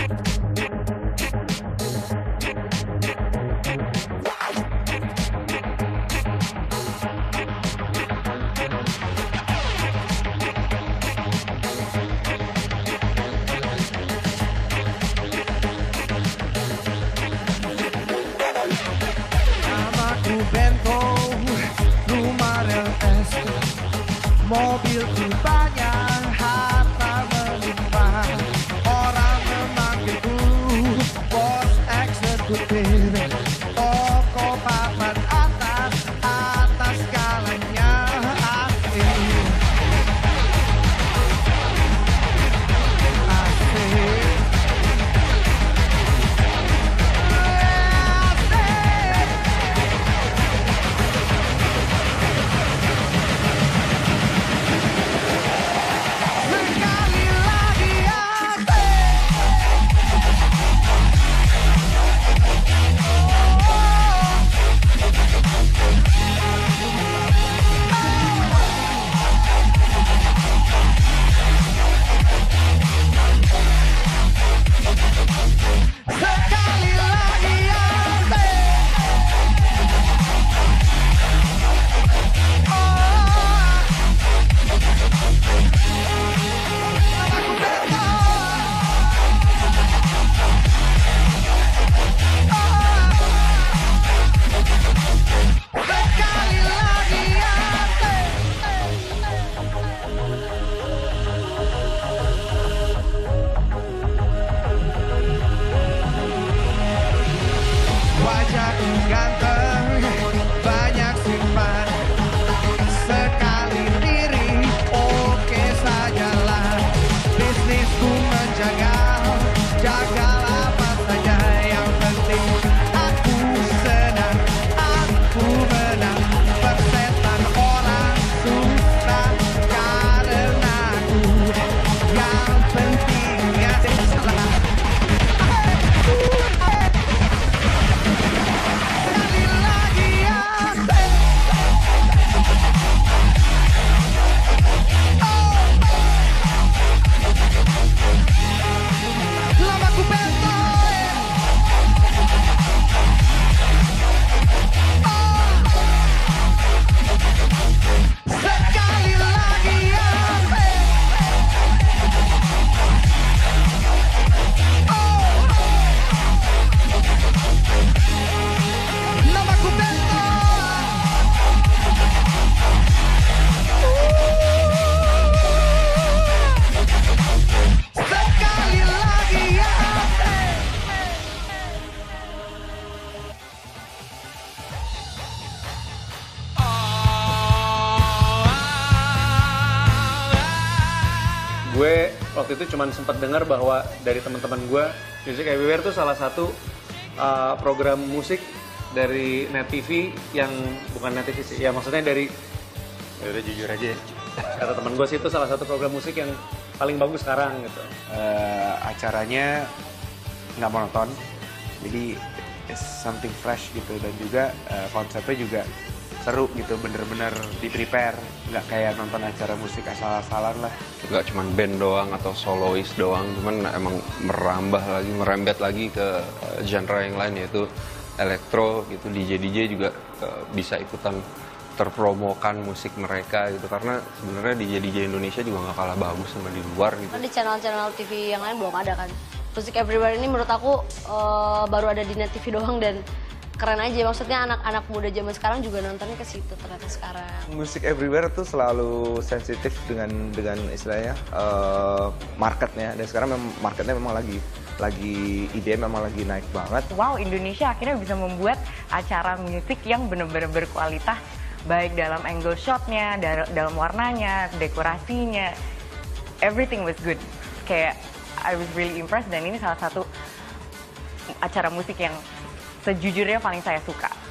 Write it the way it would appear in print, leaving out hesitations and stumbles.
Mobilku banyak, harta melimpah. Orang memanggilku bos eksekutif. Toko papan atas, atas segalanya asik. Asik. Ganteng, banyak simpan, sekali diri, oke sajalah. Bisnisku menjaga, jagalah apa saja. Yang penting aku senang, aku menang. Persetan orang susah karena aku. Yang penting ada salah. Gue waktu itu cuma sempat dengar bahwa dari teman-teman gue, Music Everywhere tuh salah satu program musik dari Net TV yang bukan Net TV sih, ya maksudnya dari, ya udah jujur aja ya, kata teman gue sih itu salah satu program musik yang paling bagus sekarang gitu. Acaranya nggak monoton, jadi it's something fresh gitu, dan juga konsepnya juga seru gitu, bener-bener di-prepare, nggak kayak nonton acara musik asal-asalan lah. Nggak cuma band doang atau solois doang, cuman emang merembet lagi ke genre yang lain, yaitu elektro gitu. DJ juga bisa ikutan terpromokan musik mereka gitu, karena sebenarnya DJ Indonesia juga nggak kalah bagus sama di luar gitu. Di channel-channel TV yang lain belum ada kan. Music Everywhere ini menurut aku baru ada di Net TV doang, dan keren aja, maksudnya anak-anak muda zaman sekarang juga nontonnya ke situ ternyata sekarang. Music Everywhere tuh selalu sensitif dengan istilahnya marketnya, dan sekarang marketnya memang lagi IDM memang lagi naik banget. Wow, Indonesia akhirnya bisa membuat acara musik yang benar-benar berkualitas, baik dalam angle shotnya, dalam warnanya, dekorasinya, everything was good. Kayak I was really impressed, dan ini salah satu acara musik yang sejujurnya paling saya suka.